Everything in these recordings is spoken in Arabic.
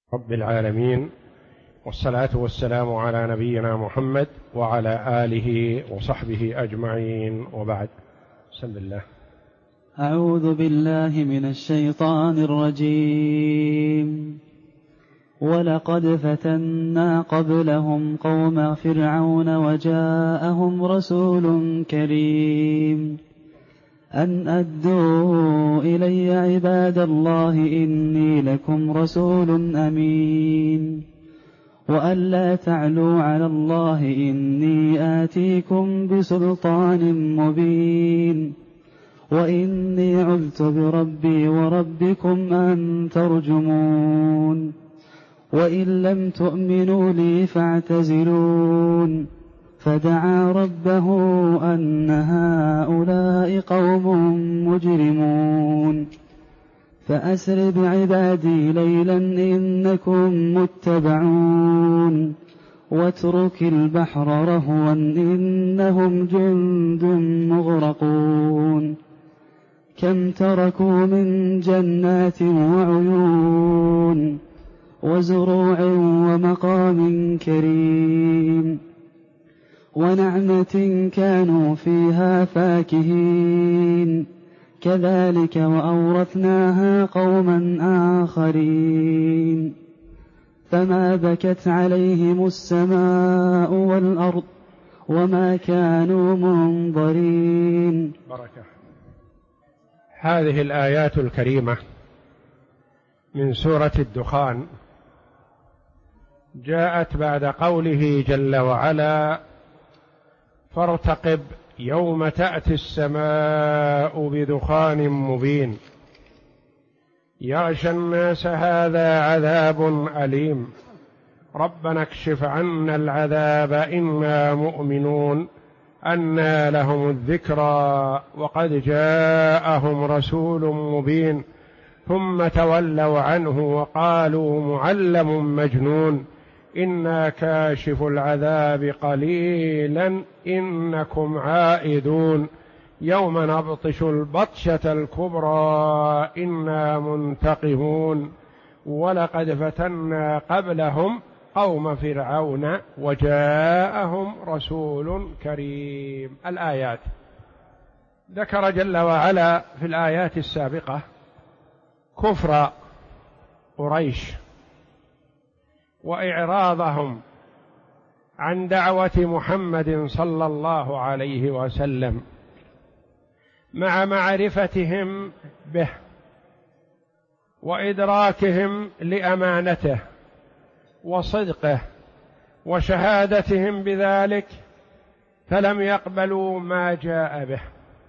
رب العالمين، والصلاة والسلام على نبينا محمد وعلى آله وصحبه أجمعين، وبعد. بسم الله. أعوذ بالله من الشيطان الرجيم. ولقد فتنا قبلهم قوم فرعون وجاءهم رسول كريم أن أدوا إلي عباد الله إني لكم رسول أمين وأن لا تعلوا على الله إني آتيكم بسلطان مبين وإني عذت بربي وربكم أن ترجمون وإن لم تؤمنوا لي فاعتزلون. فدعا ربه أن هؤلاء قوم مجرمون فأسر بعبادي ليلا إنكم متبعون واترك البحر رهوا إنهم جند مغرقون كم تركوا من جنات وعيون وزروع ومقام كريم ونعمة كانوا فيها فاكهين كذلك وأورثناها قوما آخرين فما بكت عليهم السماء والأرض وما كانوا منظرين. بركة. هذه الآيات الكريمة من سورة الدخان جاءت بعد قوله جل وعلا: فارتقب يوم تأتي السماء بدخان مبين يغشى الناس هذا عذاب أليم ربنا اكشف عنا العذاب إنا مؤمنون أنى لهم الذكرى وقد جاءهم رسول مبين ثم تولوا عنه وقالوا معلم مجنون إنا كاشف العذاب قليلا إنكم عائدون يوم نبطش البطشة الكبرى إنا منتقمون ولقد فتنا قبلهم قوم فرعون وجاءهم رسول كريم. الآيات ذكر جل وعلا في الآيات السابقة كفر قريش وإعراضهم عن دعوة محمد صلى الله عليه وسلم مع معرفتهم به وإدراكهم لأمانته وصدقه وشهادتهم بذلك، فلم يقبلوا ما جاء به،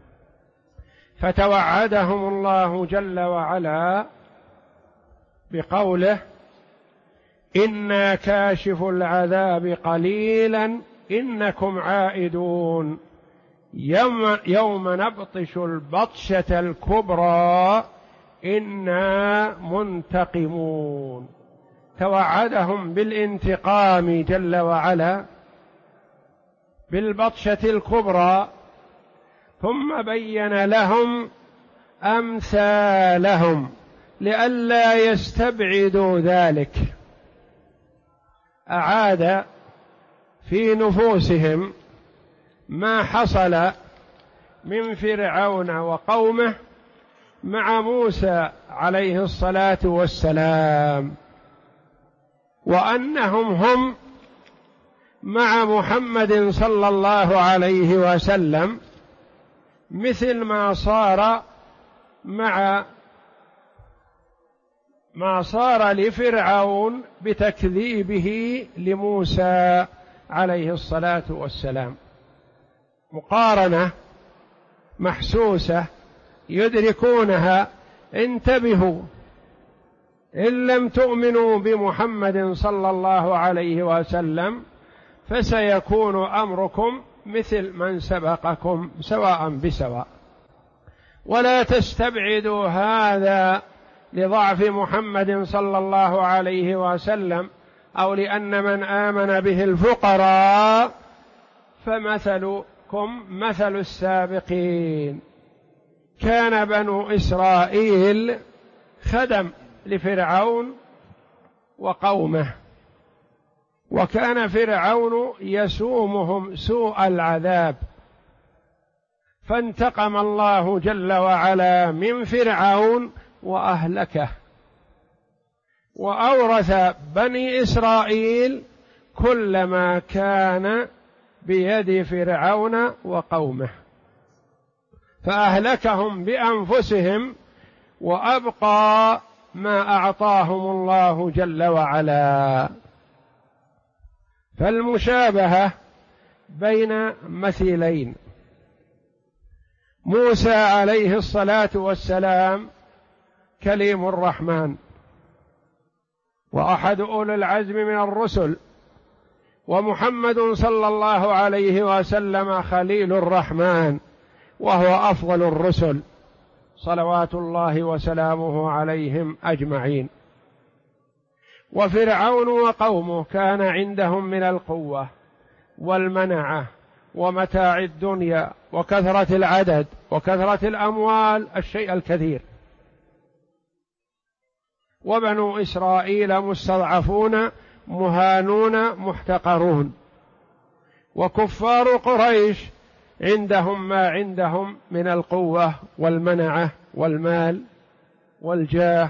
فتوعدهم الله جل وعلا بقوله: إنا كاشف العذاب قليلا إنكم عائدون يوم نبطش البطشة الكبرى إنا منتقمون. توعدهم بالانتقام جل وعلا بالبطشة الكبرى، ثم بين لهم أمثالهم لئلا يستبعدوا ذلك. أعاد في نفوسهم ما حصل من فرعون وقومه مع موسى عليه الصلاة والسلام، وأنهم هم مع محمد صلى الله عليه وسلم مثل ما صار لفرعون بتكذيبه لموسى عليه الصلاة والسلام. مقارنة محسوسة يدركونها. انتبهوا، إن لم تؤمنوا بمحمد صلى الله عليه وسلم فسيكون أمركم مثل من سبقكم سواء بسواء، ولا تستبعدوا هذا لضعف محمد صلى الله عليه وسلم أو لأن من آمن به الفقراء، فمثلكم مثل السابقين. كان بنو إسرائيل خدم لفرعون وقومه، وكان فرعون يسومهم سوء العذاب، فانتقم الله جل وعلا من فرعون وأهلكه، وأورث بني إسرائيل كل ما كان بيد فرعون وقومه، فأهلكهم بأنفسهم وأبقى ما أعطاهم الله جل وعلا. فالمشابهة بين مثيلين، موسى عليه الصلاة والسلام كليم الرحمن وأحد أولي العزم من الرسل، ومحمد صلى الله عليه وسلم خليل الرحمن وهو أفضل الرسل صلوات الله وسلامه عليهم أجمعين. وفرعون وقومه كان عندهم من القوة والمنعة ومتاع الدنيا وكثرة العدد وكثرة الأموال الشيء الكثير، وبنو إسرائيل مستضعفون مهانون محتقرون، وكفار قريش عندهم ما عندهم من القوة والمنعة والمال والجاه،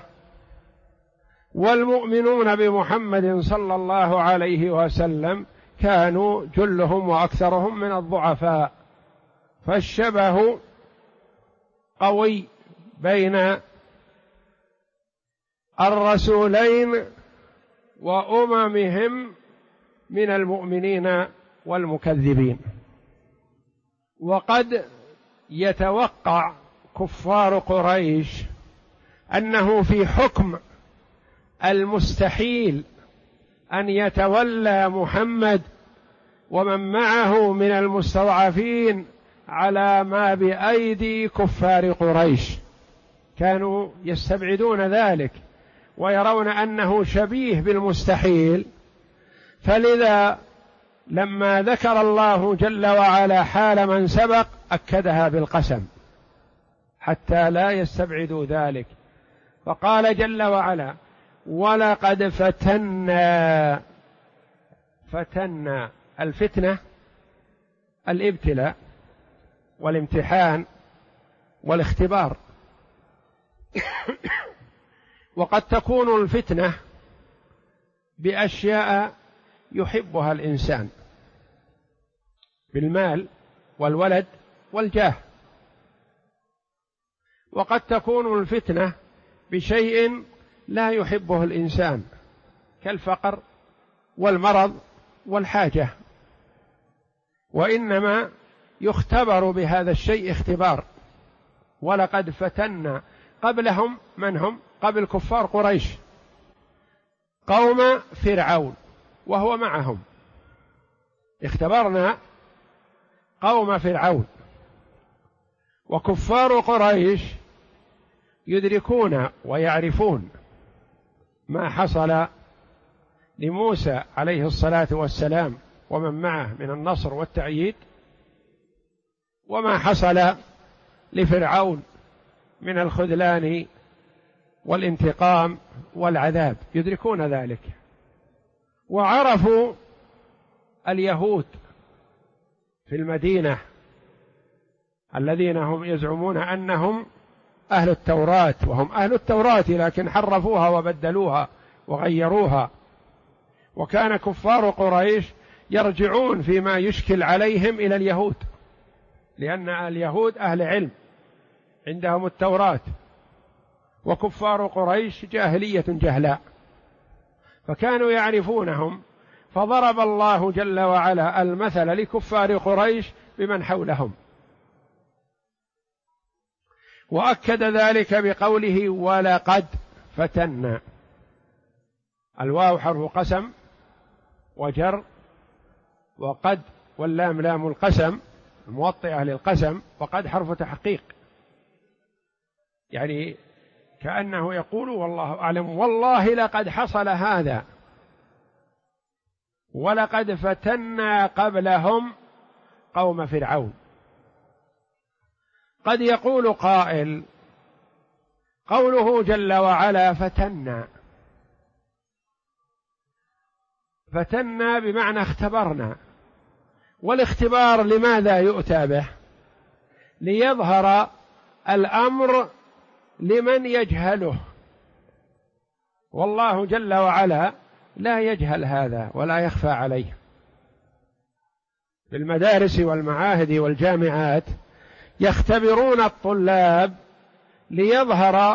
والمؤمنون بمحمد صلى الله عليه وسلم كانوا جلهم وأكثرهم من الضعفاء. فالشبه قوي بين الرسولين وأممهم من المؤمنين والمكذبين. وقد يتوقع كفار قريش أنه في حكم المستحيل أن يتولى محمد ومن معه من المستضعفين على ما بأيدي كفار قريش، كانوا يستبعدون ذلك ويرون أنه شبيه بالمستحيل. فلذا لما ذكر الله جل وعلا حال من سبق أكدها بالقسم حتى لا يستبعدوا ذلك، فقال جل وعلا: ولقد فتنا. الفتنة الابتلاء والامتحان والاختبار. وقد تكون الفتنة بأشياء يحبها الإنسان بالمال والولد والجاه، وقد تكون الفتنة بشيء لا يحبه الإنسان كالفقر والمرض والحاجة، وإنما يختبر بهذا الشيء اختبار. ولقد فتنا قبلهم، من هم؟ قبل كفار قريش، قوم فرعون وهو معهم، اختبرنا قوم فرعون. وكفار قريش يدركون ويعرفون ما حصل لموسى عليه الصلاة والسلام ومن معه من النصر والتأييد، وما حصل لفرعون من الخذلان والانتقام والعذاب، يدركون ذلك. وعرفوا اليهود في المدينة الذين هم يزعمون أنهم أهل التوراة، وهم أهل التوراة لكن حرفوها وبدلوها وغيروها. وكان كفار قريش يرجعون فيما يشكل عليهم إلى اليهود، لأن اليهود أهل علم عندهم التوراة، وكفار قريش جاهلية جهلاء، فكانوا يعرفونهم. فضرب الله جل وعلا المثل لكفار قريش بمن حولهم، وأكد ذلك بقوله: ولقد فتنا. الواو حرف قسم وجر، وقد واللام لام القسم الموطئة للقسم، وقد حرف تحقيق، يعني كأنه يقول والله أعلم والله لقد حصل هذا. ولقد فتنا قبلهم قوم فرعون. قد يقول قائل: قوله جل وعلا فتنا، فتنا بمعنى اختبرنا، والاختبار لماذا يؤتى به؟ ليظهر الأمر لمن يجهله، والله جل وعلا لا يجهل هذا ولا يخفى عليه. في المدارس والمعاهد والجامعات يختبرون الطلاب ليظهر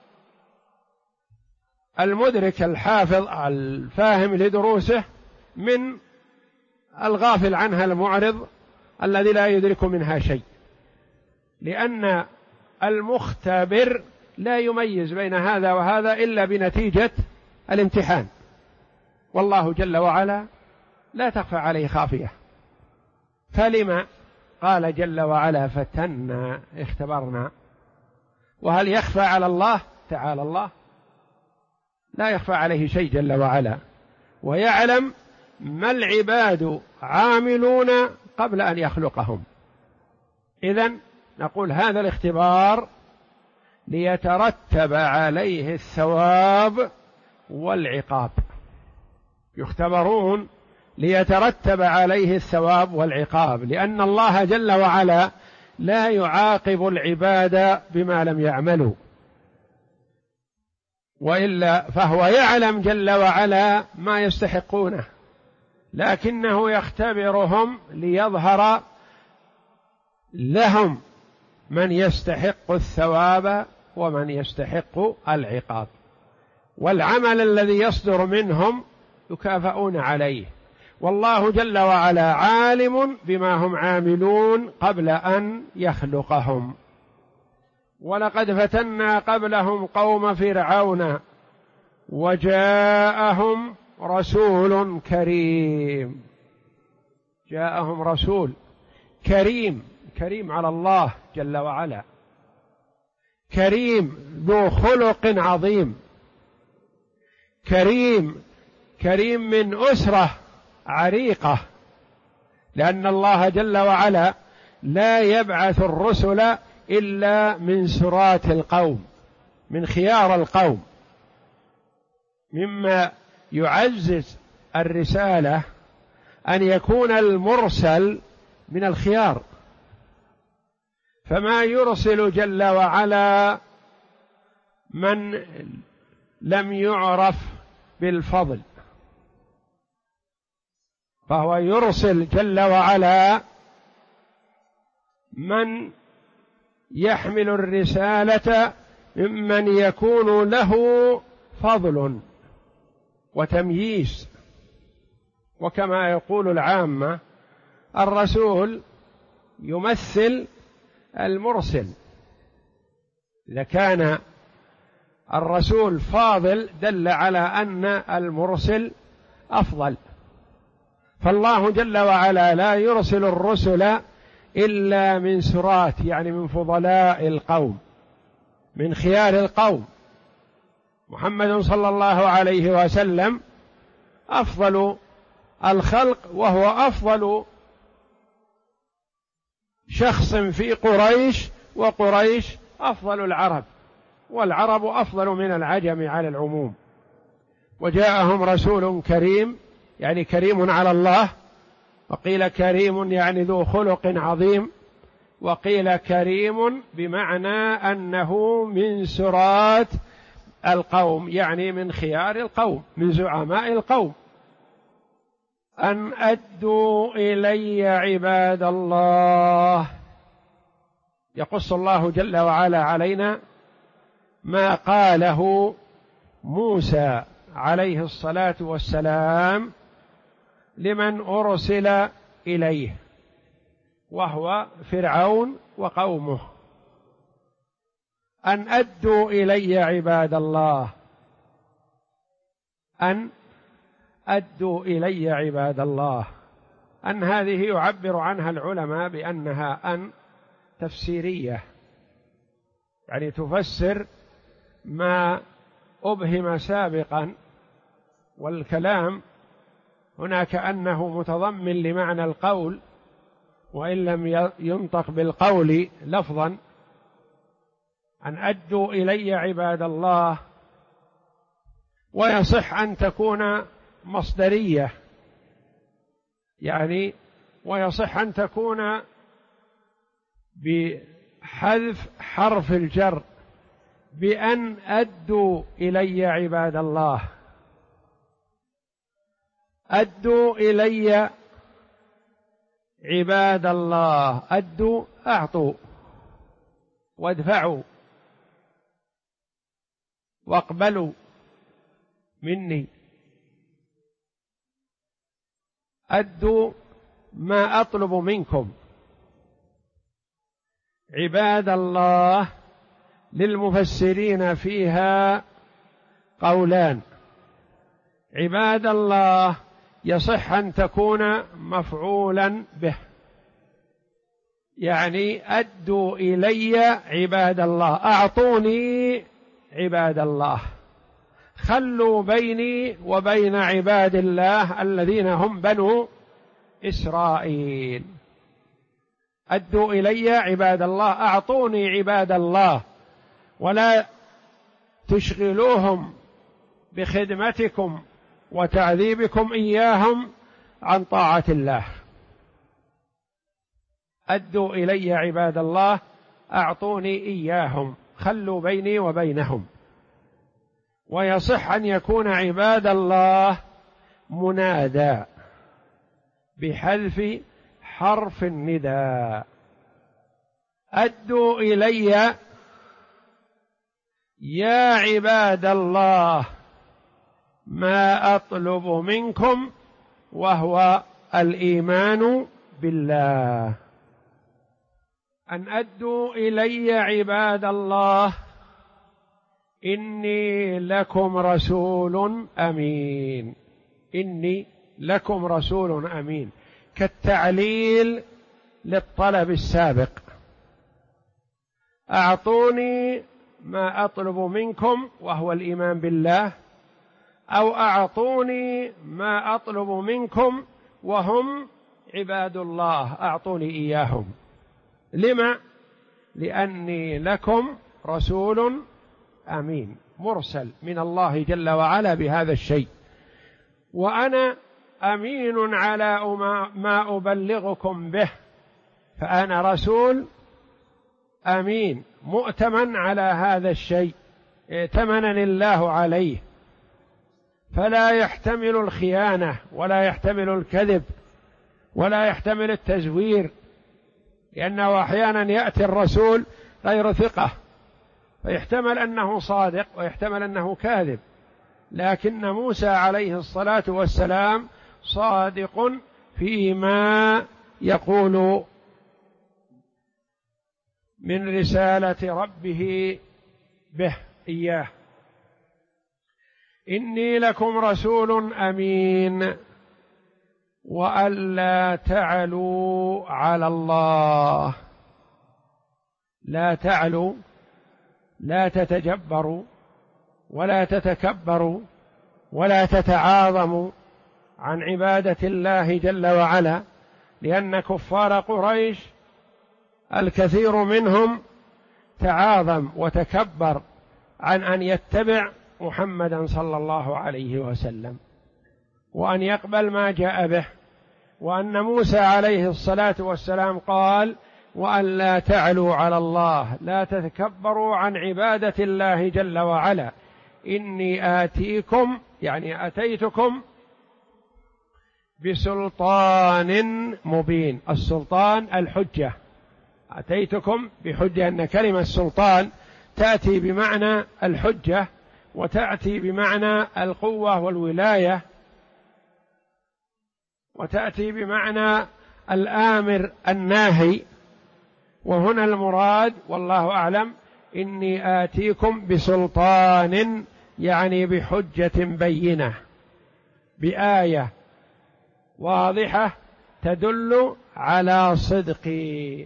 المدرك الحافظ الفاهم لدروسه من الغافل عنها المعرض الذي لا يدرك منها شيء، لأن المختبر لا يميز بين هذا وهذا إلا بنتيجة الامتحان، والله جل وعلا لا تخفى عليه خافية. فلما قال جل وعلا فتنا، اختبرنا. وهل يخفى على الله تعالى الله؟ لا يخفى عليه شيء جل وعلا، ويعلم ما العباد عاملون قبل أن يخلقهم. إذن نقول هذا الاختبار ليترتب عليه الثواب والعقاب، يختبرون ليترتب عليه الثواب والعقاب، لأن الله جل وعلا لا يعاقب العباد بما لم يعملوا، وإلا فهو يعلم جل وعلا ما يستحقونه، لكنه يختبرهم ليظهر لهم من يستحق الثواب ومن يستحق العقاب، والعمل الذي يصدر منهم يكافئون عليه، والله جل وعلا عالم بما هم عاملون قبل أن يخلقهم. ولقد فتنا قبلهم قوم فرعون وجاءهم رسول كريم. جاءهم رسول كريم، كريم على الله جل وعلا، كريم ذو خلق عظيم، كريم من أسرة عريقة، لأن الله جل وعلا لا يبعث الرسل إلا من سرات القوم، من خيار القوم. مما يعزز الرسالة أن يكون المرسل من الخيار، فما يرسل جل وعلا من لم يعرف بالفضل، فهو يرسل جل وعلا من يحمل الرسالة ممن يكون له فضل وتمييز. وكما يقول العامة الرسول يمثل المرسل، إذا كان الرسول فاضل دل على أن المرسل أفضل. فالله جل وعلا لا يرسل الرسل إلا من سرات، يعني من فضلاء القوم، من خيار القوم. محمد صلى الله عليه وسلم أفضل الخلق، وهو أفضل شخص في قريش، وقريش أفضل العرب، والعرب أفضل من العجم على العموم. وجاءهم رسول كريم، يعني كريم على الله، وقيل كريم يعني ذو خلق عظيم، وقيل كريم بمعنى أنه من سرات القوم، يعني من خيار القوم، من زعماء القوم. أن أدوا إلي عباد الله. يقص الله جل وعلا علينا ما قاله موسى عليه الصلاة والسلام لمن أرسل إليه، وهو فرعون وقومه: أن أدوا إلي عباد الله، أن أدوا إلي عباد الله. أن هذه يعبر عنها العلماء بأنها أن تفسيرية، يعني تفسر ما أبهم سابقا، والكلام هنا كأنه متضمن لمعنى القول وإن لم ينطق بالقول لفظا. أن أدوا إلي عباد الله، ويصح أن تكون مصدرية يعني ويصح أن تكون بحذف حرف الجر بأن أدوا إلي عباد الله. أدوا إلي عباد الله، أدوا أعطوا وادفعوا واقبلوا مني، أدوا ما أطلب منكم. عباد الله للمفسرين فيها قولان: عباد الله يصح أن تكون مفعولا به، يعني أدوا إلي عباد الله، أعطوني عباد الله، خلوا بيني وبين عباد الله الذين هم بنو إسرائيل. أدوا إلي عباد الله، أعطوني عباد الله، ولا تشغلوهم بخدمتكم وتعذيبكم إياهم عن طاعة الله. أدوا إلي عباد الله، أعطوني إياهم، خلوا بيني وبينهم. ويصح أن يكون عباد الله منادى بحذف حرف النداء. أدوا إلي يا عباد الله ما أطلب منكم، وهو الإيمان بالله. أن أدوا إلي عباد الله إني لكم رسول أمين. إني لكم رسول أمين كالتعليل للطلب السابق. أعطوني ما أطلب منكم وهو الإيمان بالله، أو أعطوني ما أطلب منكم وهم عباد الله، أعطوني إياهم. لما؟ لأني لكم رسول أمين، مرسل من الله جل وعلا بهذا الشيء، وأنا أمين على ما أبلغكم به، فأنا رسول أمين مؤتمن على هذا الشيء، ائتمنني الله عليه، فلا يحتمل الخيانة ولا يحتمل الكذب ولا يحتمل التزوير، لأنه أحيانا يأتي الرسول غير ثقة، فيحتمل أنه صادق ويحتمل أنه كاذب، لكن موسى عليه الصلاة والسلام صادق فيما يقول من رسالة ربه به إياه. إني لكم رسول أمين وألا تعلوا على الله. لا تعلوا، لا تتجبروا ولا تتكبروا ولا تتعاظموا عن عبادة الله جل وعلا، لأن كفار قريش الكثير منهم تعاظم وتكبر عن أن يتبع محمدا صلى الله عليه وسلم وأن يقبل ما جاء به، وأن موسى عليه الصلاة والسلام قال: وأن لا تعلوا على الله، لا تتكبروا عن عبادة الله جل وعلا، إني آتيكم يعني أتيتكم بسلطان مبين. السلطان الحجة، أتيتكم بحجة، أن كلمة السلطان تأتي بمعنى الحجة وتأتي بمعنى القوة والولاية وتأتي بمعنى الآمر الناهي، وهنا المراد والله أعلم إني آتيكم بسلطان يعني بحجة بينة، بآية واضحة تدل على صدقي.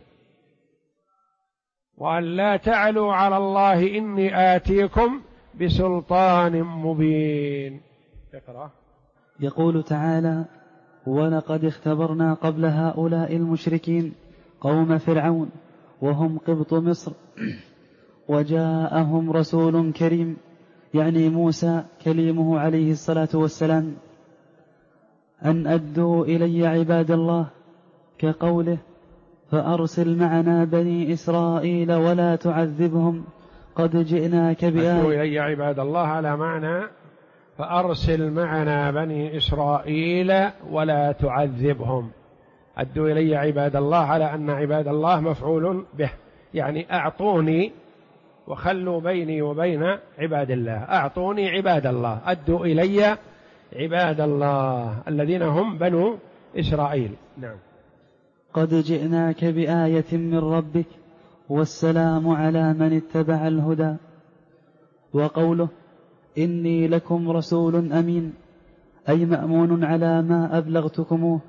وأن لا تعلوا على الله إني آتيكم بسلطان مبين. اقرأ. يقول تعالى: ولقد اختبرنا قبل هؤلاء المشركين قوم فرعون وهم قبط مصر وجاءهم رسول كريم، يعني موسى كليمه عليه الصلاة والسلام، أن أدوا إلي عباد الله، كقوله فأرسل معنا بني إسرائيل ولا تعذبهم قد جئناك بآية. أدوا إلي عباد الله على معنى فأرسل معنا بني إسرائيل ولا تعذبهم. أدوا إلي عباد الله على أن عباد الله مفعول به، يعني أعطوني وخلوا بيني وبين عباد الله، أعطوني عباد الله، أدوا إلي عباد الله الذين هم بنو إسرائيل. نعم. قد جئناك بآية من ربك والسلام على من اتبع الهدى. وقوله إني لكم رسول أمين، أي مأمون على ما أبلغتكموه.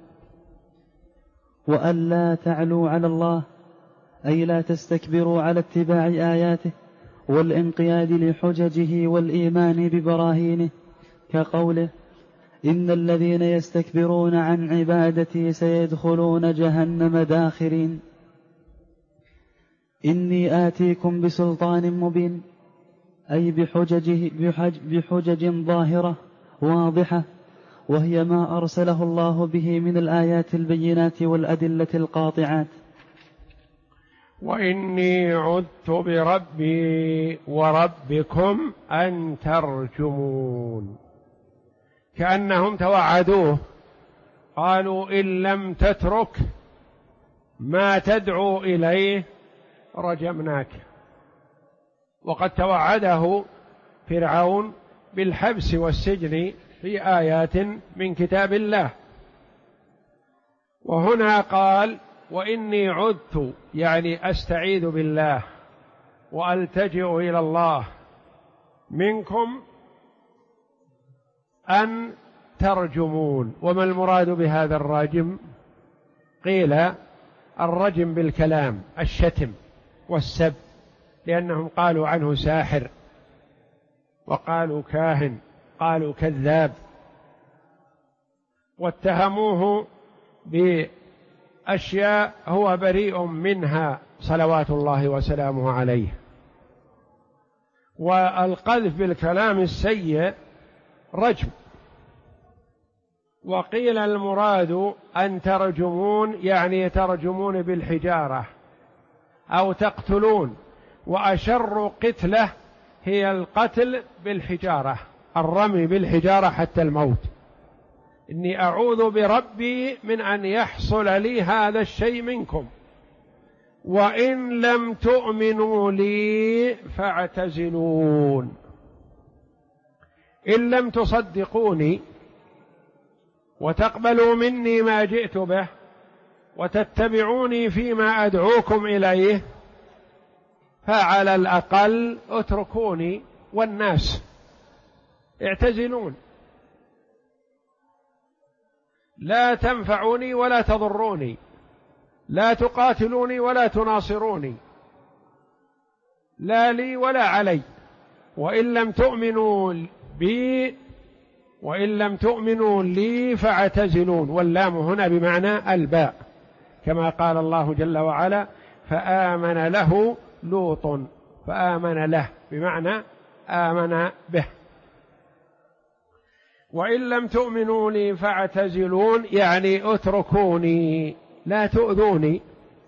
وألا تعلوا على الله، أي لا تستكبروا على اتباع آياته والانقياد لحججه والإيمان ببراهينه، كقوله إن الذين يستكبرون عن عبادتي سيدخلون جهنم داخرين. إني آتيكم بسلطان مبين، أي بحجج ظاهرة واضحة، وهي ما أرسله الله به من الآيات البينات والأدلة القاطعات. وإني عذت بربي وربكم أن ترجمون، كأنهم توعدوه، قالوا إن لم تترك ما تدعو إليه رجمناك. وقد توعده فرعون بالحبس والسجن في آيات من كتاب الله، وهنا قال وإني عذت، يعني أستعيذ بالله وألتجئ إلى الله منكم أن ترجمون. وما المراد بهذا الرجم؟ قيل الرجم بالكلام، الشتم والسب، لأنهم قالوا عنه ساحر، وقالوا كاهن، قالوا كذاب، واتهموه بأشياء هو بريء منها صلوات الله وسلامه عليه. والقذف بالكلام السيء رجم. وقيل المراد أن ترجمون، يعني ترجمون بالحجارة أو تقتلون، وأشر قتله هي القتل بالحجارة، الرمي بالحجارة حتى الموت. إني أعوذ بربي من أن يحصل لي هذا الشيء منكم، وإن لم تؤمنوا لي فاعتزلون. إن لم تصدقوني وتقبلوا مني ما جئت به وتتبعوني فيما أدعوكم إليه فعلى الأقل اتركوني والناس، اعتزلون، لا تنفعوني ولا تضروني، لا تقاتلوني ولا تناصروني، لا لي ولا علي. وإن لم تؤمنوا بي وإن لم تؤمنوا لي فاعتزلون. واللام هنا بمعنى الباء، كما قال الله جل وعلا فآمن له لوط، فآمن له بمعنى آمن به. وإن لم تؤمنوا لي فاعتزلون، يعني اتركوني، لا تؤذوني.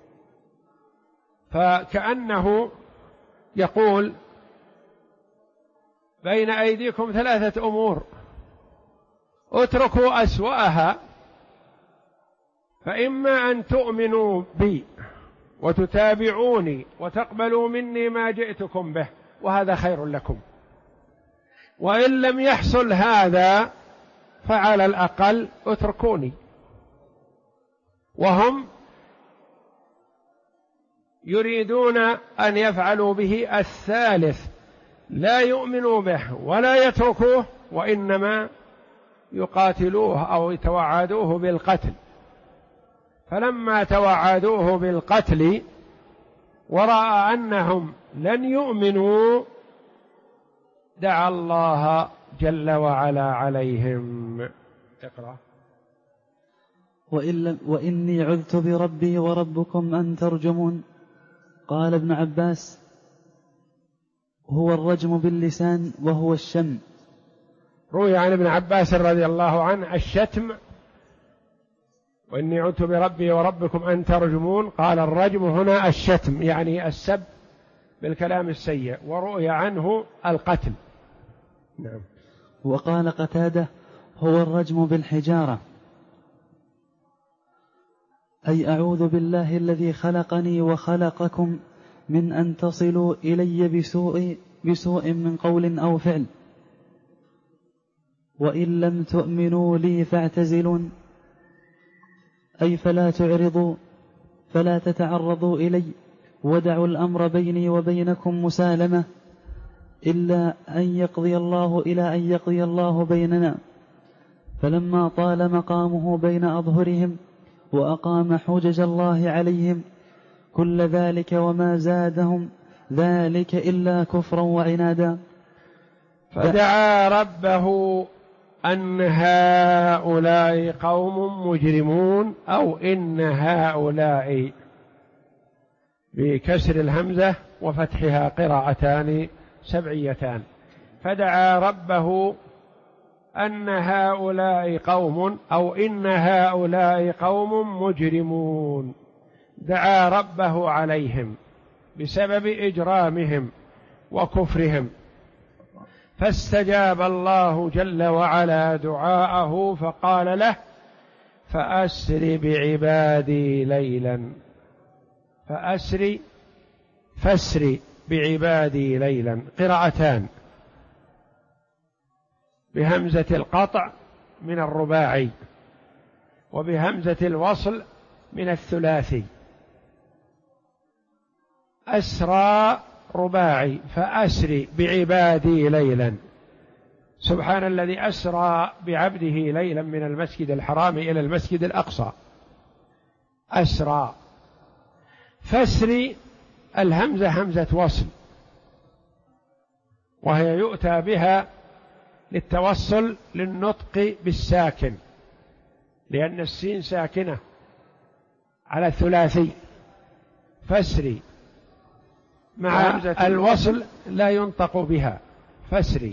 فكأنه يقول بين أيديكم ثلاثة أمور، اتركوا أسوأها، فإما أن تؤمنوا بي وتتابعوني وتقبلوا مني ما جئتكم به، وهذا خير لكم، وإن لم يحصل هذا فعلى الأقل اتركوني. وهم يريدون أن يفعلوا به الثالث، لا يؤمنوا به ولا يتركوه، وإنما يقاتلوه أو يتوعدوه بالقتل. فلما توعدوه بالقتل ورأى أنهم لن يؤمنوا دعا الله جل وعلا عليهم. اقرأ. وإني عذت بربي وربكم أن ترجمون. قال ابن عباس هو الرجم باللسان وهو الشم. روي عن ابن عباس رضي الله عنه الشتم وإني عدت بربي وربكم أن ترجمون، قال الرجم هنا الشتم يعني السب بالكلام السيء، ورؤي عنه القتل. نعم. وقال قتادة هو الرجم بالحجارة، أي أعوذ بالله الذي خلقني وخلقكم من أن تصلوا إلي بسوء من قول أو فعل، وإن لم تؤمنوا لي فاعتزلون، أي فلا تتعرضوا إلي، ودعوا الأمر بيني وبينكم مسالمة إلى أن يقضي الله بيننا. فلما طال مقامه بين أظهرهم وأقام حجج الله عليهم كل ذلك وما زادهم ذلك إلا كفرا وعنادا، فدعا ربه أن هؤلاء قوم مجرمون، أو إن هؤلاء بكسر الهمزة وفتحها قراءتان سبعيتان. فدعا ربه أن هؤلاء قوم، أو إن هؤلاء قوم مجرمون، دعا ربه عليهم بسبب إجرامهم وكفرهم، فاستجاب الله جل وعلا دعاءه فقال له فأسر بعبادي ليلا، فأسر بعبادي ليلا، قراءتان بهمزة القطع من الرباعي وبهمزة الوصل من الثلاثي. أسرى رباعي، فأسر بعبادي ليلا، سبحان الذي أسرى بعبده ليلا من المسجد الحرام إلى المسجد الأقصى، أسرى. فاسري الهمزة همزة وصل، وهي يؤتى بها للتوصل للنطق بالساكن، لأن السين ساكنة على الثلاثي، فاسري مع همزة الوصل لا ينطق بها، فاسري،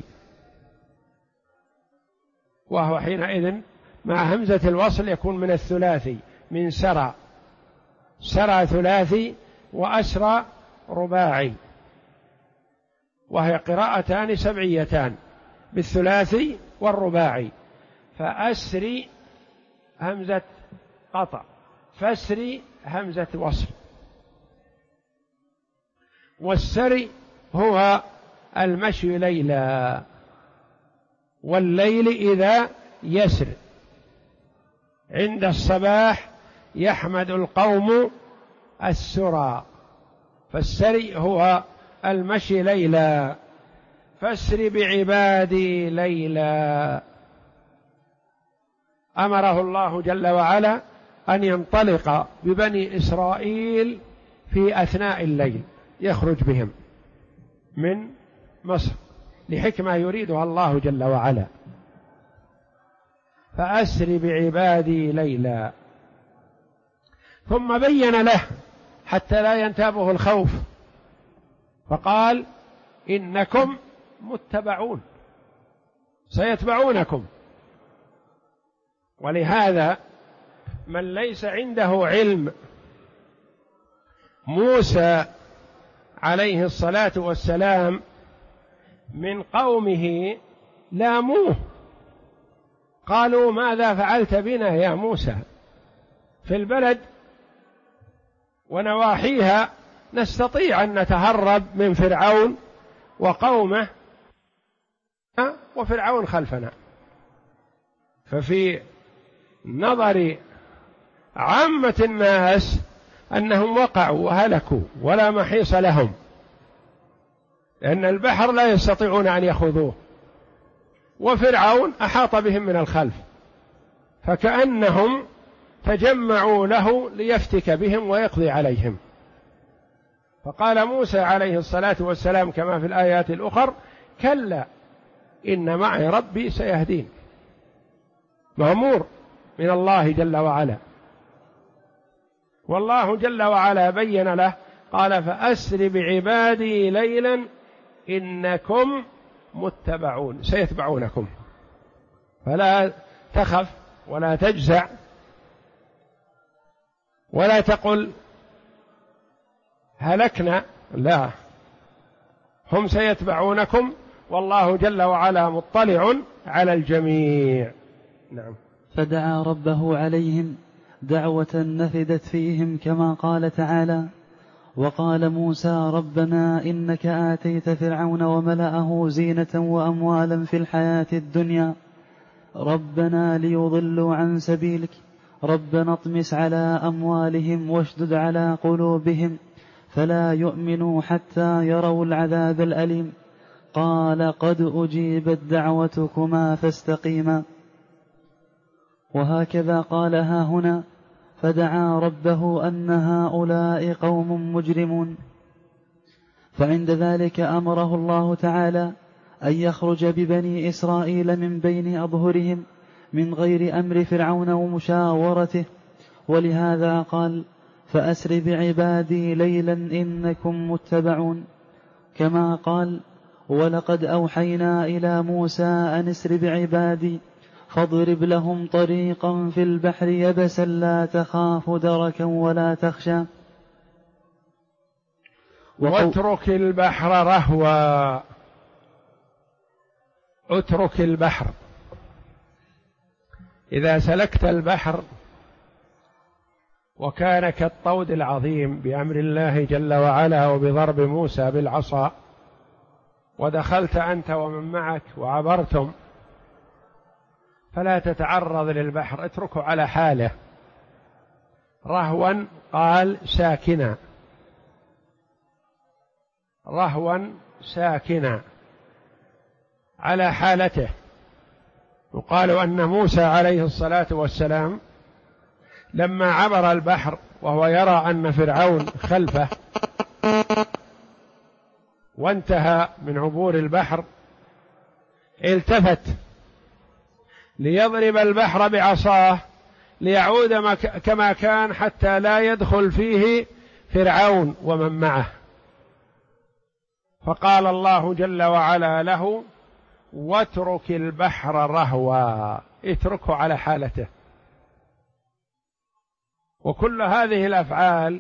وهو حينئذ مع همزة الوصل يكون من الثلاثي، من سرى، سرى ثلاثي وأسرى رباعي، وهي قراءتان سبعيتان بالثلاثي والرباعي. فأسري همزة قطع، فاسري همزة وصل. والسري هو المشي ليلا، والليل إذا يسر، عند الصباح يحمد القوم السرى، فالسري هو المشي ليلا. فاسر بعبادي ليلا، أمره الله جل وعلا أن ينطلق ببني إسرائيل في أثناء الليل، يخرج بهم من مصر لحكمة يريدها الله جل وعلا. فأسر بعبادي ليلا، ثم بين له حتى لا ينتابه الخوف، فقال إنكم متبعون، سيتبعونكم. ولهذا من ليس عنده علم موسى عليه الصلاة والسلام من قومه لاموه، قالوا ماذا فعلت بنا يا موسى؟ في البلد ونواحيها نستطيع أن نتهرب من فرعون وقومه، وفرعون خلفنا. ففي نظر عامة الناس أنهم وقعوا وهلكوا ولا محيص لهم، لأن البحر لا يستطيعون أن يخوضوه، وفرعون أحاط بهم من الخلف، فكأنهم تجمعوا له ليفتك بهم ويقضي عليهم. فقال موسى عليه الصلاة والسلام كما في الآيات الأخرى: كلا إن معي ربي سيهدين، مأمور من الله جل وعلا. والله جل وعلا بين له قال: فأسر بعبادي ليلا إنكم متبعون، سيتبعونكم، فلا تخف ولا تجزع ولا تقل هلكنا، لا، هم سيتبعونكم والله جل وعلا مطلع على الجميع. نعم. فدعا ربه عليهم دعوة نفدت فيهم كما قال تعالى: وقال موسى ربنا إنك آتيت فرعون وملأه زينة وأموالا في الحياة الدنيا ربنا ليضلوا عن سبيلك ربنا اطمس على أموالهم واشدد على قلوبهم فلا يؤمنوا حتى يروا العذاب الأليم قال قد أجيبت دعوتكما فاستقيما. وهكذا قال ها هنا: فدعا ربه أن هؤلاء قوم مجرمون. فعند ذلك أمره الله تعالى أن يخرج ببني إسرائيل من بين أظهرهم من غير أمر فرعون ومشاورته، ولهذا قال: فأسر بعبادي ليلا إنكم متبعون، كما قال: ولقد أوحينا إلى موسى أن اسر بعبادي فاضرب لهم طريقا في البحر يبسا لا تخاف دركا ولا تخشى. واترك البحر رهوا. اترك البحر، إذا سلكت البحر وكان كالطود العظيم بأمر الله جل وعلا وبضرب موسى بالعصا، ودخلت أنت ومن معك وعبرتم، فلا تتعرض للبحر، اتركه على حاله. رهوا قال ساكنا، رهوا ساكنا على حالته. وقال أن موسى عليه الصلاة والسلام لما عبر البحر وهو يرى أن فرعون خلفه وانتهى من عبور البحر، التفت ليضرب البحر بعصاه ليعود كما كان حتى لا يدخل فيه فرعون ومن معه. فقال الله جل وعلا له: واترك البحر رهوا، اتركه على حالته. وكل هذه الأفعال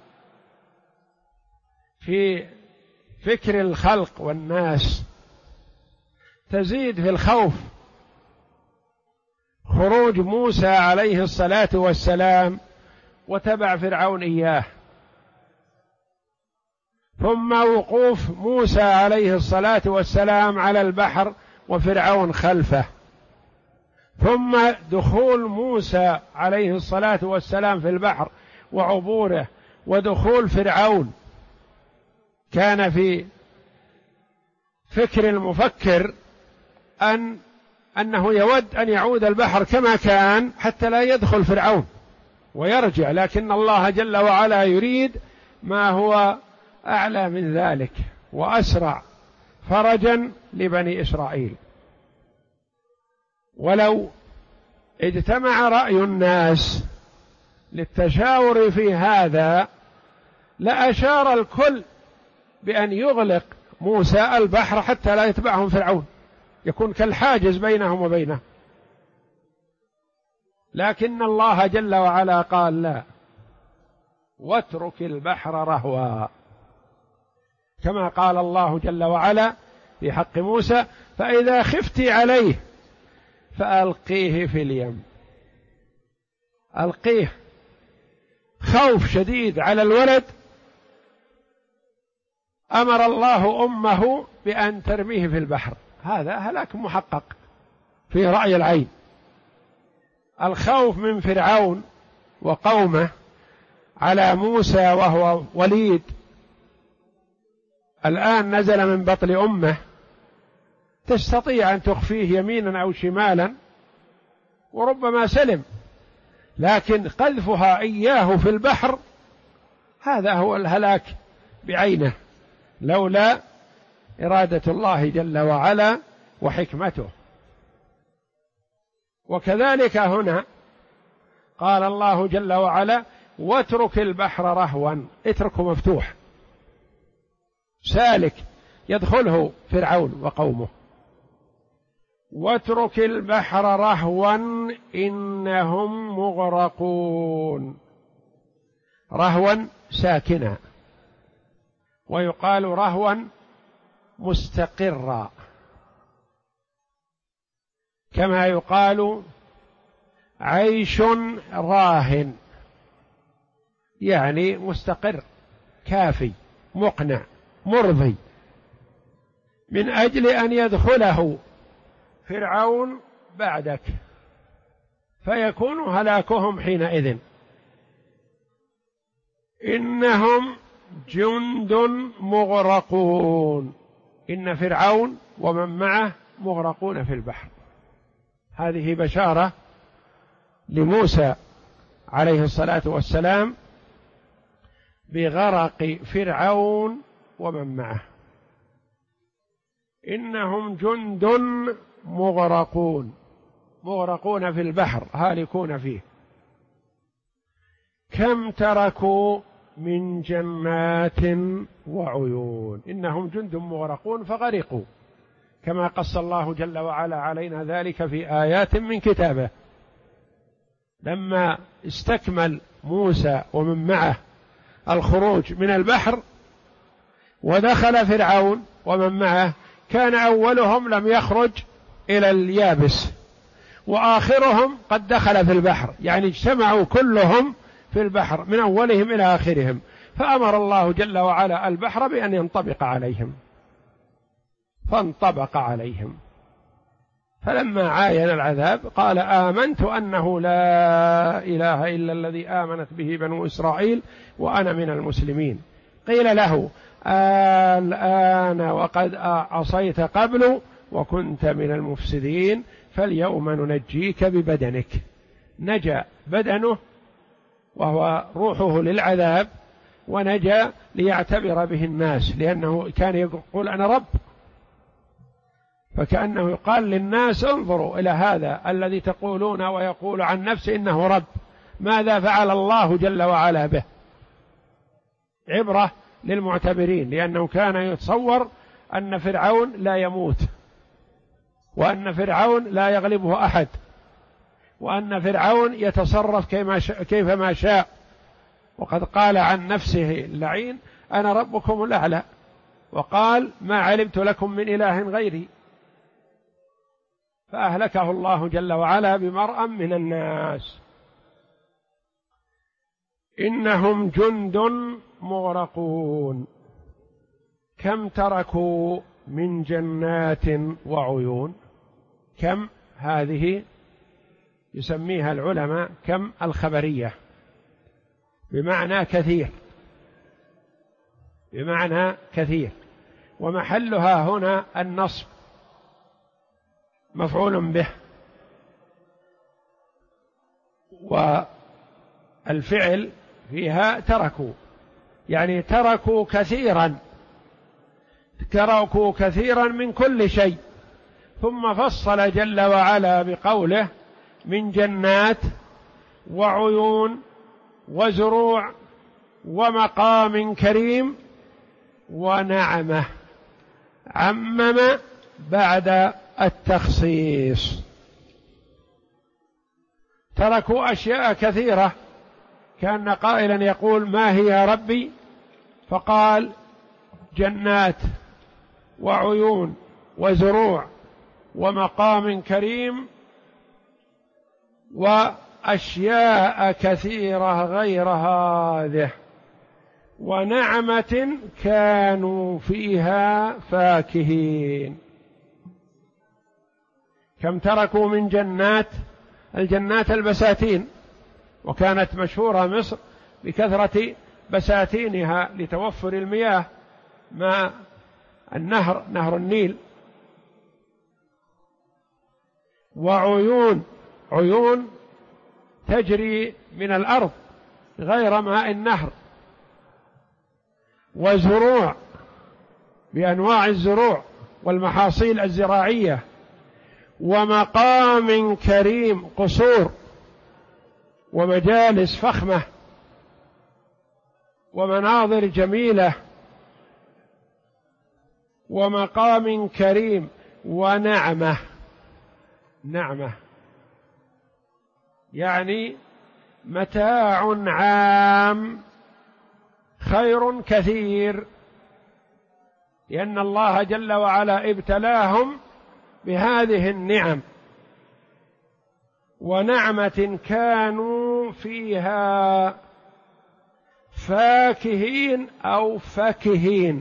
في فكر الخلق والناس تزيد في الخوف. خروج موسى عليه الصلاة والسلام وتبع فرعون إياه، ثم وقوف موسى عليه الصلاة والسلام على البحر وفرعون خلفه، ثم دخول موسى عليه الصلاة والسلام في البحر وعبوره، ودخول فرعون. كان في فكر المفكر أنه يود أن يعود البحر كما كان حتى لا يدخل فرعون ويرجع، لكن الله جل وعلا يريد ما هو أعلى من ذلك وأسرع فرجا لبني إسرائيل. ولو اجتمع رأي الناس للتشاور في هذا لأشار الكل بأن يغلق موسى البحر حتى لا يتبعهم فرعون، يكون كالحاجز بينهم وبينه. لكن الله جل وعلا قال: لا، واترك البحر رهوا، كما قال الله جل وعلا في حق موسى: فإذا خفت عليه فألقيه في اليم. ألقيه، خوف شديد على الولد، أمر الله أمه بأن ترميه في البحر. هذا هلاك محقق في رأي العين. الخوف من فرعون وقومه على موسى وهو وليد الآن نزل من بطن أمه، تستطيع أن تخفيه يمينا أو شمالا وربما سلم، لكن قذفها إياه في البحر هذا هو الهلاك بعينه، لولا إرادة الله جل وعلا وحكمته. وكذلك هنا قال الله جل وعلا: واترك البحر رهوا، اتركه مفتوح سالك يدخله فرعون وقومه. واترك البحر رهوا إنهم مغرقون. رهوا ساكنا، ويقال رهوا مستقرا، كما يقال عيش راهن، يعني مستقر كافي مقنع مرضي، من أجل أن يدخله فرعون بعدك فيكون هلاكهم حينئذ. إنهم جند مغرقون، إن فرعون ومن معه مغرقون في البحر. هذه بشارة لموسى عليه الصلاة والسلام بغرق فرعون ومن معه. إنهم جند مغرقون، مغرقون في البحر هالكون فيه. كم تركوا من جنات وعيون، إنهم جند مغرقون فغرقوا، كما قص الله جل وعلا علينا ذلك في آيات من كتابه. لما استكمل موسى ومن معه الخروج من البحر ودخل فرعون ومن معه، كان أولهم لم يخرج إلى اليابس وآخرهم قد دخل في البحر، يعني اجتمعوا كلهم في البحر من أولهم إلى آخرهم، فأمر الله جل وعلا البحر بأن ينطبق عليهم، فانطبق عليهم. فلما عاين العذاب قال آمنت أنه لا إله إلا الذي آمنت به بنو إسرائيل وأنا من المسلمين. قيل له الآن وقد عصيت قبل وكنت من المفسدين فاليوم ننجيك ببدنك. نجا بدنه وهو روحه للعذاب، ونجا ليعتبر به الناس، لأنه كان يقول أنا رب، فكأنه يقال للناس انظروا إلى هذا الذي تقولون ويقول عن نفسه إنه رب، ماذا فعل الله جل وعلا به. عبرة للمعتبرين، لأنه كان يتصور أن فرعون لا يموت، وأن فرعون لا يغلبه أحد، وأن فرعون يتصرف كيفما شاء، وقد قال عن نفسه اللعين أنا ربكم الأعلى، وقال ما علمت لكم من إله غيري، فأهلكه الله جل وعلا بمرأ من الناس. إنهم جند مغرقون كم تركوا من جنات وعيون. كم هذه يسميها العلماء كم الخبرية، بمعنى كثير، بمعنى كثير، ومحلها هنا النصب مفعول به، والفعل فيها تركوا، يعني تركوا كثيرا، تركوا كثيرا من كل شيء. ثم فصل جل وعلا بقوله من جنات وعيون وزروع ومقام كريم ونعمة، عمم بعد التخصيص. تركوا أشياء كثيرة، كان قائلا يقول ما هي يا ربي، فقال جنات وعيون وزروع ومقام كريم وأشياء كثيرة غير هذه، ونعمة كانوا فيها فاكهين. كم تركوا من جنات، الجنات البساتين، وكانت مشهورة مصر بكثرة بساتينها لتوفر المياه، ماء النهر، نهر النيل. وعيون، عيون تجري من الأرض غير ماء النهر. وزروع بأنواع الزروع والمحاصيل الزراعية. ومقام كريم، قصور ومجالس فخمة ومناظر جميلة. ومقام كريم ونعمة، نعمة يعني متاع عام خير كثير، لأن الله جل وعلا ابتلاهم بهذه النعم، ونعمة كانوا فيها فاكهين أو فاكهين.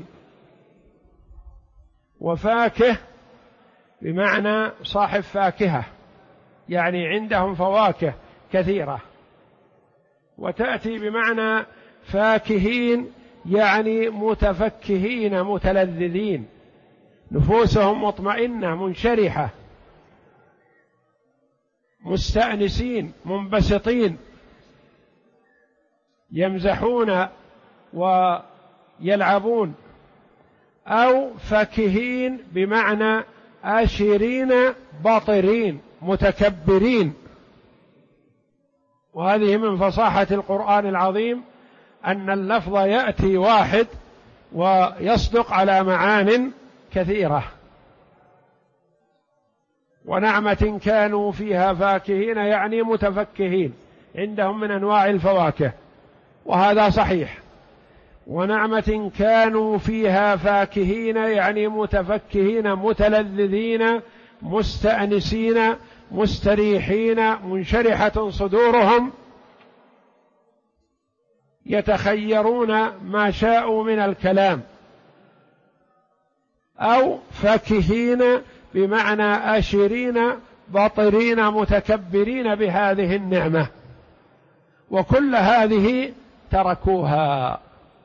وفاكه بمعنى صاحب فاكهة، يعني عندهم فواكه كثيرة، وتأتي بمعنى فاكهين يعني متفكهين متلذذين، نفوسهم مطمئنة منشرحة، مستأنسين منبسطين، يمزحون ويلعبون. أو فاكهين بمعنى آشرين باطرين متكبرين. وهذه من فصاحة القرآن العظيم أن اللفظ يأتي واحد ويصدق على معان كثيرة. ونعمة كانوا فيها فاكهين يعني متفكهين، عندهم من أنواع الفواكه، وهذا صحيح. ونعمة كانوا فيها فاكهين يعني متفكهين متلذذين مستأنسين مستريحين، منشرحة صدورهم، يتخيرون ما شاءوا من الكلام. أو فاكهين بمعنى آشرين باطرين متكبرين بهذه النعمة، وكل هذه تركوها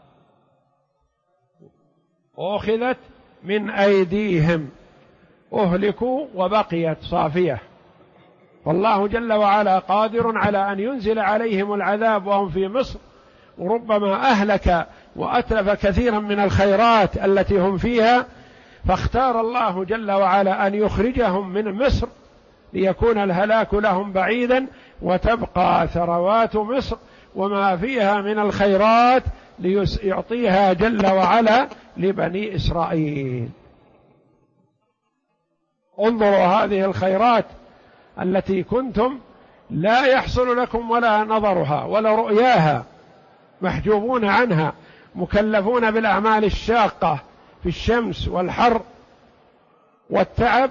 أخذت من أيديهم، أهلكوا وبقيت صافية. والله جل وعلا قادر على أن ينزل عليهم العذاب وهم في مصر، وربما أهلك وأتلف كثيرا من الخيرات التي هم فيها، فاختار الله جل وعلا أن يخرجهم من مصر ليكون الهلاك لهم بعيدا، وتبقى ثروات مصر وما فيها من الخيرات ليعطيها جل وعلا لبني إسرائيل. انظروا هذه الخيرات التي كنتم لا يحصل لكم ولا نظرها ولا رؤياها، محجوبون عنها، مكلفون بالأعمال الشاقة في الشمس والحر والتعب.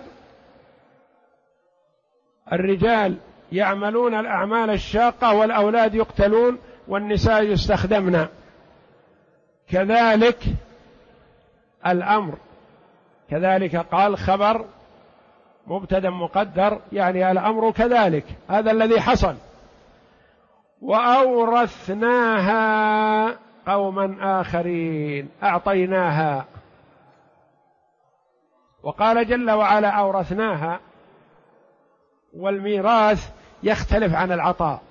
الرجال يعملون الأعمال الشاقة والأولاد يقتلون والنساء يستخدمن. كذلك الأمر، كذلك قال خبر مبتدأ مقدر، يعني الأمر كذلك، هذا الذي حصل. وأورثناها قوما آخرين، أعطيناها. وقال جل وعلا أورثناها، والميراث يختلف عن العطاء.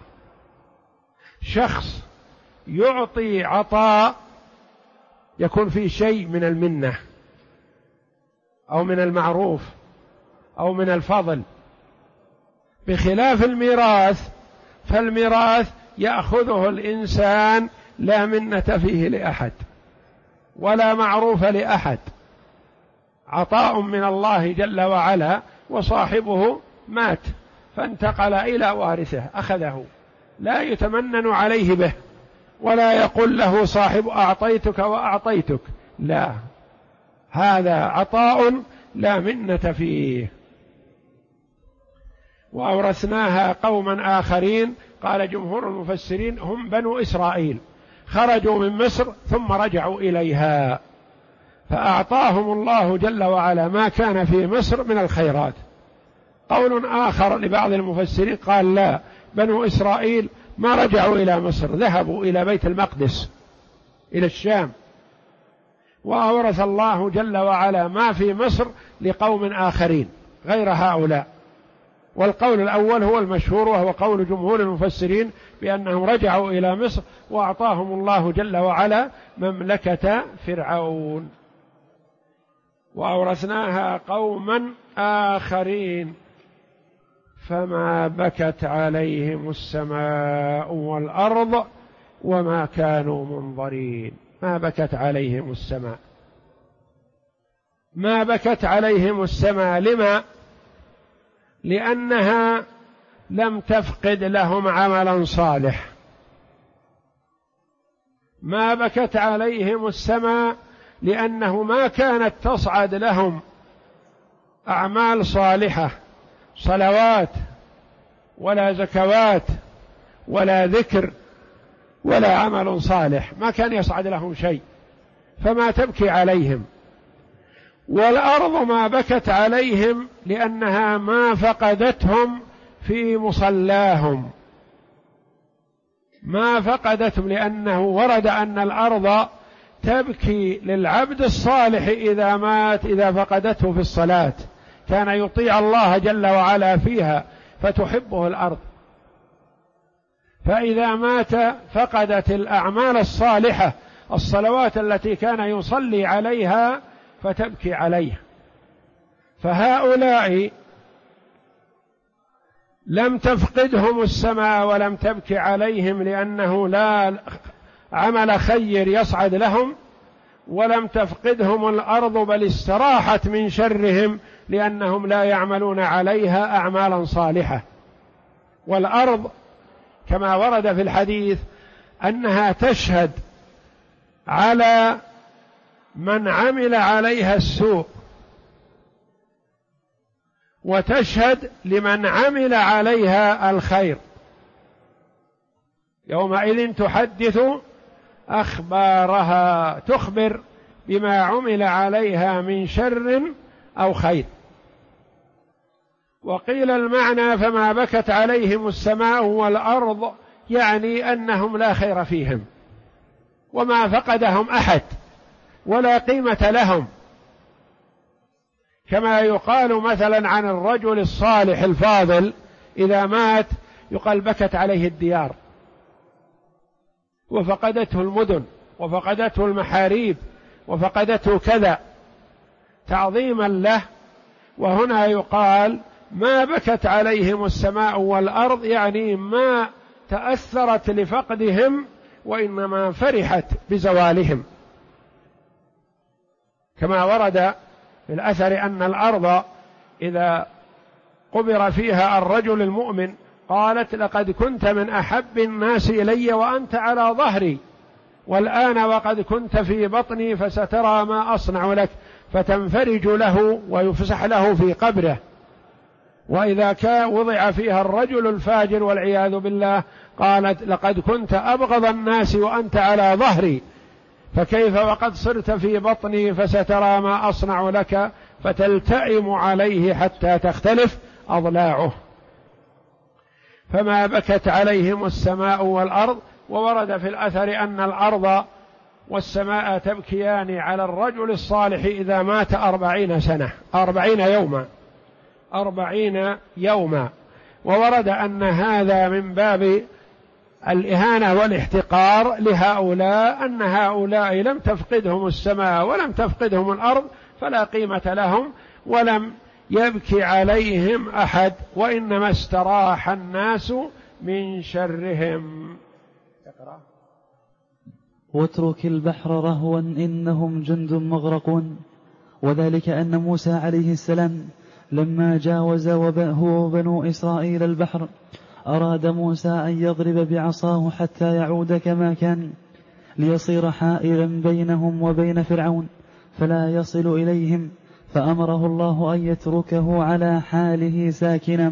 شخص يعطي عطاء يكون فيه شيء من المنة أو من المعروف أو من الفضل، بخلاف الميراث، فالميراث يأخذه الإنسان لا منة فيه لأحد ولا معروف لأحد، عطاء من الله جل وعلا، وصاحبه مات فانتقل إلى وارثه أخذه، لا يتمنن عليه به ولا يقول له صاحب أعطيتك وأعطيتك، لا، هذا عطاء لا منة فيه. وأورثناها قوما آخرين، قال جمهور المفسرين هم بنو إسرائيل، خرجوا من مصر ثم رجعوا إليها، فأعطاهم الله جل وعلا ما كان في مصر من الخيرات. قول آخر لبعض المفسرين قال لا، بنو إسرائيل ما رجعوا إلى مصر، ذهبوا إلى بيت المقدس إلى الشام، وأورث الله جل وعلا ما في مصر لقوم آخرين غير هؤلاء. والقول الأول هو المشهور، وهو قول جمهور المفسرين بأنهم رجعوا إلى مصر وأعطاهم الله جل وعلا مملكة فرعون. وأورثناها قوما آخرين فما بكت عليهم السماء والأرض وما كانوا منظرين. ما بكت عليهم السماء، ما بكت عليهم السماء، لما؟ لأنها لم تفقد لهم عملا صالح، ما بكت عليهم السماء لأنه ما كانت تصعد لهم أعمال صالحة، صلوات ولا زكوات ولا ذكر ولا عمل صالح، ما كان يصعد لهم شيء، فما تبكي عليهم. والأرض ما بكت عليهم لأنها ما فقدتهم في مصلاهم، ما فقدتهم، لأنه ورد أن الأرض تبكي للعبد الصالح إذا مات، إذا فقدته في الصلاة، كان يطيع الله جل وعلا فيها فتحبه الأرض، فإذا مات فقدت الأعمال الصالحة، الصلوات التي كان يصلي عليها فتبكي عليه. فهؤلاء لم تفقدهم السماء ولم تبكي عليهم لأنه لا عمل خير يصعد لهم، ولم تفقدهم الأرض بل استراحت من شرهم لأنهم لا يعملون عليها أعمالا صالحة. والأرض كما ورد في الحديث أنها تشهد على من عمل عليها السوء، وتشهد لمن عمل عليها الخير، يومئذ تحدث أخبارها، تخبر بما عمل عليها من شر أو خير. وقيل المعنى فما بكت عليهم السماء والأرض يعني أنهم لا خير فيهم، وما فقدهم أحد ولا قيمة لهم، كما يقال مثلا عن الرجل الصالح الفاضل إذا مات يقال بكت عليه الديار وفقدته المدن وفقدته المحاريب وفقدته كذا تعظيما له. وهنا يقال ما بكت عليهم السماء والأرض يعني ما تأثرت لفقدهم وإنما فرحت بزوالهم، كما ورد في الأثر أن الأرض إذا قبر فيها الرجل المؤمن قالت لقد كنت من أحب الناس إلي وأنت على ظهري، والآن وقد كنت في بطني فسترى ما أصنع لك، فتنفرج له ويفسح له في قبره. وإذا كان وضع فيها الرجل الفاجر والعياذ بالله قالت لقد كنت أبغض الناس وأنت على ظهري، فكيف وقد صرت في بطني فسترى ما أصنع لك، فتلتئم عليه حتى تختلف أضلاعه. فما بكت عليهم السماء والأرض. وورد في الأثر أن الأرض والسماء تبكيان على الرجل الصالح إذا مات 40 سنة 40 يوما. وورد أن هذا من باب الإهانة والاحتقار لهؤلاء، أن هؤلاء لم تفقدهم السماء ولم تفقدهم الأرض فلا قيمة لهم ولم يبكي عليهم أحد، وإنما استراح الناس من شرهم. اقرأ. واترك البحر رهوا إنهم جند مغرقون. وذلك أن موسى عليه السلام لما جاوز هو بنو إسرائيل البحر أراد موسى أن يضرب بعصاه حتى يعود كما كان ليصير حائلا بينهم وبين فرعون فلا يصل إليهم، فأمره الله أن يتركه على حاله ساكنا،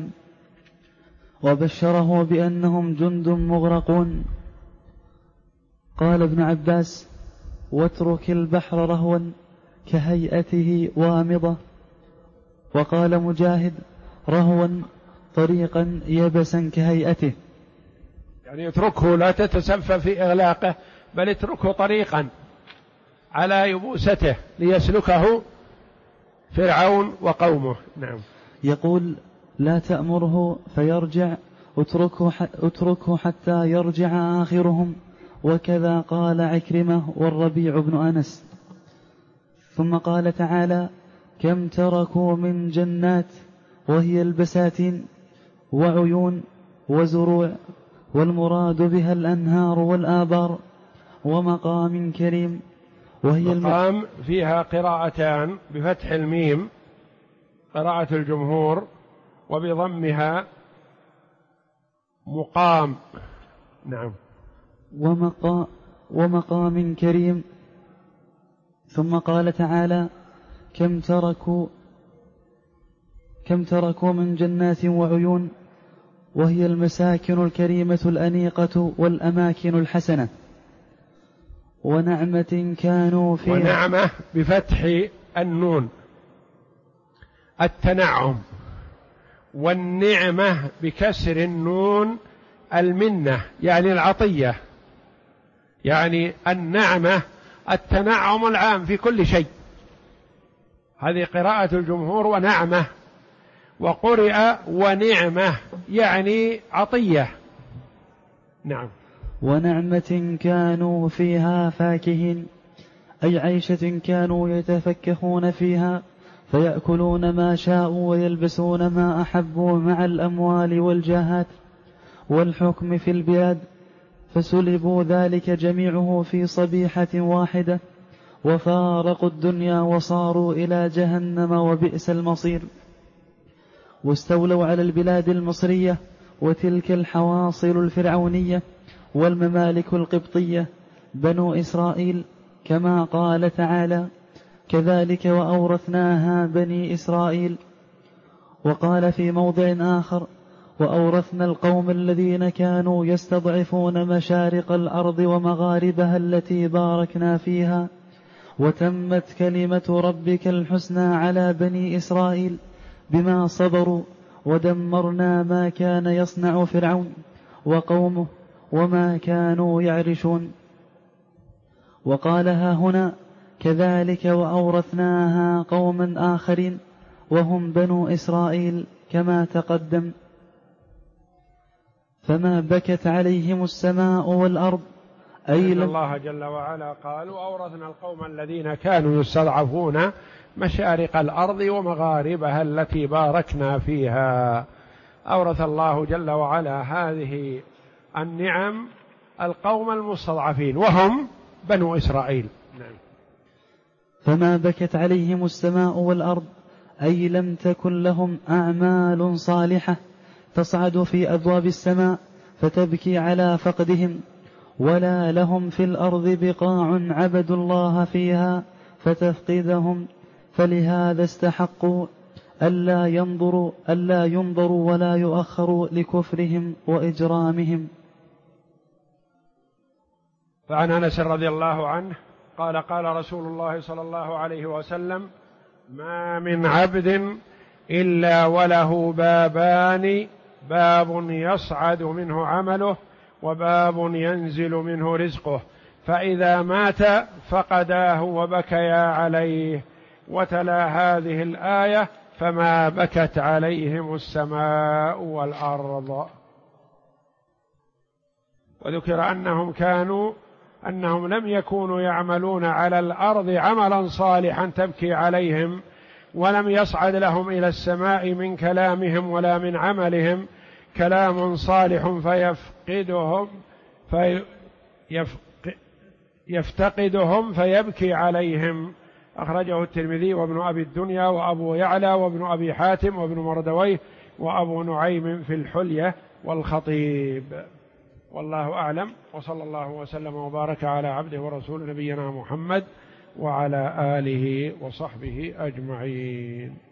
وبشره بأنهم جند مغرقون. قال ابن عباس: واترك البحر رهوا كهيئته وامضة. وقال مجاهد: رهوا طريقا يبسا كهيئته، يعني اتركه، لا تتسفى في إغلاقه، بل اتركه طريقا على يبوسته ليسلكه فرعون وقومه. نعم. يقول: لا تأمره فيرجع، اتركه حتى يرجع آخرهم. وكذا قال عكرمة والربيع بن أنس. ثم قال تعالى: كم تركوا من جنات وهي البساتين وعيون وزروع، والمراد بها الأنهار والآبار، ومقام كريم. وهي مقام فيها قراءتان بفتح الميم قراءة الجمهور، وبضمها مقام. نعم. ومقام كريم. ثم قال تعالى: كم تركوا من جنات وعيون، وهي المساكن الكريمة الأنيقة والأماكن الحسنة، ونعمة كانوا فيها. ونعمة بفتح النون، التنعم، والنعمة بكسر النون المنة، يعني العطية، يعني النعمة التنعم العام في كل شيء. هذه قراءة الجمهور، ونعمة. وقرئ ونعمة يعني عطية. نعم. ونعمة كانوا فيها فاكهين، أي عيشة كانوا يتفكهون فيها، فيأكلون ما شاءوا ويلبسون ما أحبوا مع الأموال والجاهات والحكم في البلاد، فسلبوا ذلك جميعه في صبيحة واحدة، وفارقوا الدنيا وصاروا إلى جهنم وبئس المصير. واستولوا على البلاد المصرية وتلك الحواصل الفرعونية والممالك القبطية بنو إسرائيل، كما قال تعالى: كذلك وأورثناها بني إسرائيل. وقال في موضع آخر: وأورثنا القوم الذين كانوا يستضعفون مشارق الأرض ومغاربها التي باركنا فيها، وتمت كلمة ربك الحسنى على بني إسرائيل بما صبروا، ودمرنا ما كان يصنع فرعون وقومه وما كانوا يعرشون. وقالها هنا: كذلك وأورثناها قوما آخرين وهم بنو إسرائيل كما تقدم. فما بكت عليهم السماء والأرض، أي إن الله جل وعلا قال: وأورثنا القوم الذين كانوا يستضعفون مشارق الأرض ومغاربها التي باركنا فيها. أورث الله جل وعلا هذه النعم القوم المستضعفين وهم بنو إسرائيل. نعم. فما بكت عليهم السماء والأرض، أي لم تكن لهم أعمال صالحة تصعد في أبواب السماء فتبكي على فقدهم، ولا لهم في الأرض بقاع عبدوا الله فيها فتفقدهم، فلهذا استحقوا ألا ينظروا ولا يؤخروا لكفرهم وإجرامهم. فعن أنس رضي الله عنه قال: قال رسول الله صلى الله عليه وسلم: ما من عبد إلا وله بابان، باب يصعد منه عمله وباب ينزل منه رزقه، فإذا مات فقداه وبكيا عليه. وتلا هذه الآية: فما بكت عليهم السماء والأرض. وذكر أنهم لم يكونوا يعملون على الأرض عملا صالحا تبكي عليهم، ولم يصعد لهم إلى السماء من كلامهم ولا من عملهم كلام صالح يفتقدهم فيبكي عليهم. أخرجه الترمذي وابن أبي الدنيا وأبو يعلى وابن أبي حاتم وابن مردويه وأبو نعيم في الحلية والخطيب. والله أعلم، وصلى الله وسلم وبارك على عبده ورسوله نبينا محمد وعلى آله وصحبه أجمعين.